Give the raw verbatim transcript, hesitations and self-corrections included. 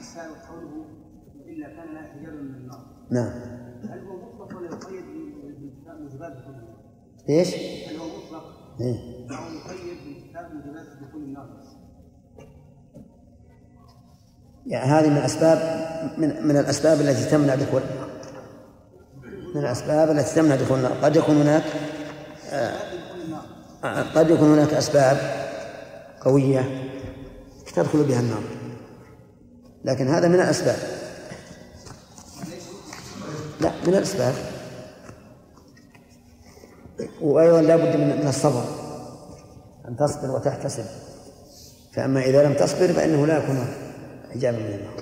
السائل قوله إلا كان لا حجاب من النار. نعم. هل هو مطلق ولا يقيد بموجبات دخول النار؟ إيش؟ هل هو مطلق إيه؟ أو يقيد بموجبات دخول النار؟ يعني هذه من الأسباب من من الأسباب التي تمنع دخول من الأسباب التي تمنع دخول النار. قد يكون هناك آه قد يكون هناك أسباب قوية تدخل بها النار، لكن هذا من الأسباب. لا، من الأسباب. وأيضا لا بد من الصبر، أن تصبر وتحتسب، فأما إذا لم تصبر فإنه لا يكون حجابا من النار.